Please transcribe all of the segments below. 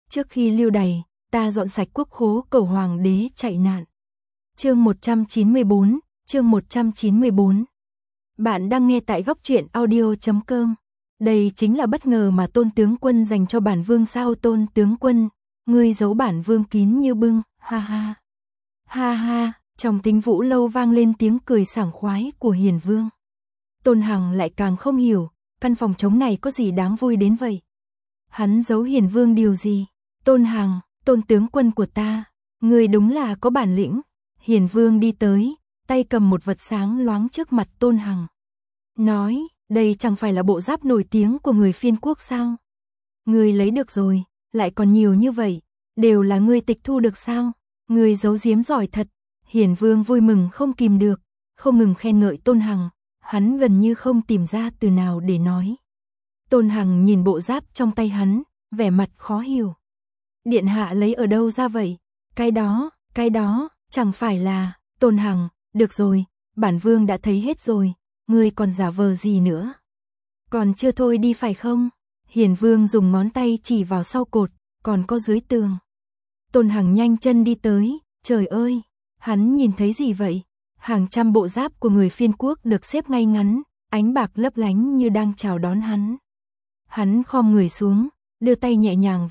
trước khi lưu đày, ta dọn sạch quốc khố cầu hoàng đế chạy nạn. Chương 194, chương 194. Bạn đang nghe tại góc truyện audio.com. Đây chính là bất ngờ mà Tôn tướng quân dành cho bản vương sao? Tôn tướng quân, ngươi giấu bản vương kín như bưng, ha ha. Ha ha, trong Tĩnh Vũ lâu vang lên tiếng cười sảng khoái của Hiền Vương. Tôn Hằng lại càng không hiểu, căn phòng trống này có gì đáng vui đến vậy? Hắn giấu Hiền Vương điều gì? Tôn Hằng, Tôn tướng quân của ta, ngươi đúng là có bản lĩnh. Hiền Vương đi tới, tay cầm một vật sáng loáng trước mặt Tôn Hằng. Nói, đây chẳng phải là bộ giáp nổi tiếng của người Phiên quốc sao? Ngươi lấy được rồi, lại còn nhiều như vậy, đều là ngươi tịch thu được sao? Ngươi giấu giếm giỏi thật. Hiền Vương vui mừng không kìm được, không ngừng khen ngợi Tôn Hằng, hắn gần như không tìm ra từ nào để nói. Tôn Hằng nhìn bộ giáp trong tay hắn, vẻ mặt khó hiểu. Điện hạ lấy ở đâu ra vậy? Cái đó, chẳng phải là... Tôn Hằng, được rồi, bản vương đã thấy hết rồi, ngươi còn giả vờ gì nữa? Còn chưa thôi đi phải không? Hiền Vương dùng ngón tay chỉ vào sau cột, còn có dưới tường. Tôn Hằng nhanh chân đi tới, trời ơi, hắn nhìn thấy gì vậy? Hàng trăm bộ giáp của người Phiên quốc được xếp ngay ngắn, ánh bạc lấp lánh như đang chào đón hắn. Hắn khom người xuống, đưa tay nhẹ nhàng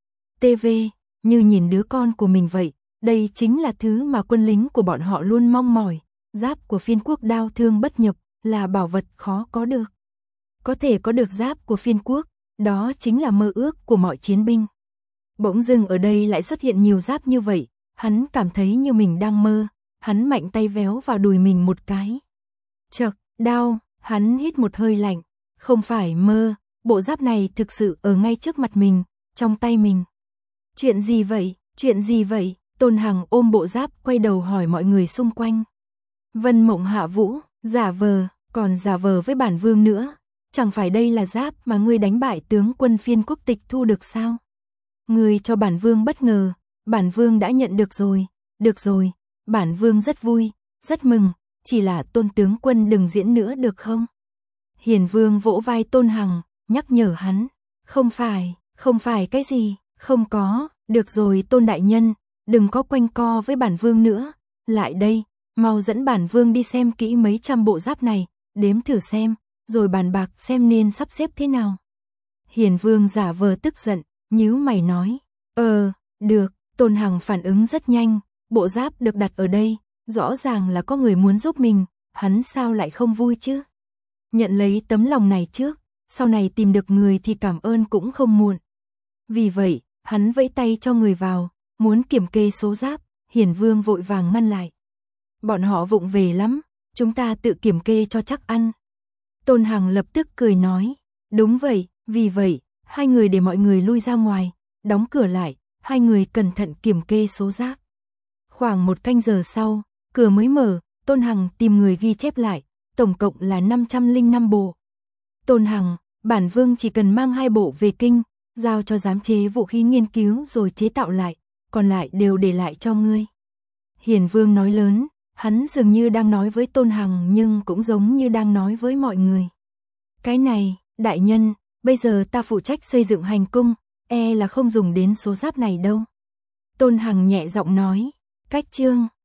tv, như nhìn đứa con của mình vậy. Đây chính là thứ mà quân lính của bọn họ luôn mong mỏi. Giáp của Phiên quốc đao thương bất nhập, là bảo vật khó có được. Có thể có được giáp của Phiên quốc, đó chính là mơ ước của mọi chiến binh. Bỗng dưng ở đây lại xuất hiện nhiều giáp như vậy, hắn cảm thấy như mình đang mơ. Hắn mạnh tay véo vào đùi mình một cái. Chậc, đau, hắn hít một hơi lạnh. Không phải mơ, bộ giáp này thực sự ở ngay trước mặt mình, trong tay mình. Chuyện gì vậy, chuyện gì vậy? Tôn Hằng ôm bộ giáp quay đầu hỏi mọi người xung quanh. Vân Mộng Hạ Vũ, giả vờ, còn giả vờ với bản vương nữa. Chẳng phải đây là giáp mà ngươi đánh bại tướng quân Phiên quốc tịch thu được sao? Ngươi cho bản vương bất ngờ, bản vương đã nhận được rồi. Được rồi, bản vương rất vui, rất mừng, chỉ là Tôn tướng quân đừng diễn nữa được không? Hiền Vương vỗ vai Tôn Hằng, nhắc nhở hắn. Không phải cái gì, không có, được rồi Tôn đại nhân, đừng có quanh co với bản vương nữa, lại đây, mau dẫn bản vương đi xem kỹ mấy trăm bộ giáp này, đếm thử xem, rồi bàn bạc xem nên sắp xếp thế nào. Hiền Vương giả vờ tức giận, nhíu mày nói, được. Tôn Hằng phản ứng rất nhanh, bộ giáp được đặt ở đây, rõ ràng là có người muốn giúp mình, hắn sao lại không vui chứ? Nhận lấy tấm lòng này trước, sau này tìm được người thì cảm ơn cũng không muộn. Vì vậy, hắn vẫy tay cho người vào, muốn kiểm kê số giáp. Hiền Vương vội vàng ngăn lại. Bọn họ vụng về lắm, chúng ta tự kiểm kê cho chắc ăn. Tôn Hằng lập tức cười nói, đúng vậy, vì vậy, hai người để mọi người lui ra ngoài, đóng cửa lại, hai người cẩn thận kiểm kê số giáp. Khoảng một canh giờ sau, cửa mới mở, Tôn Hằng tìm người ghi chép lại, tổng cộng là 505 bộ. Tôn Hằng, bản vương chỉ cần mang 2 bộ về kinh, giao cho giám chế vũ khí nghiên cứu rồi chế tạo lại, còn lại đều để lại cho ngươi. Hiền Vương nói lớn, hắn dường như đang nói với Tôn Hằng nhưng cũng giống như đang nói với mọi người. Cái này, đại nhân, bây giờ ta phụ trách xây dựng hành cung, là không dùng đến số giáp này đâu. Tôn Hằng nhẹ giọng nói, cách chương.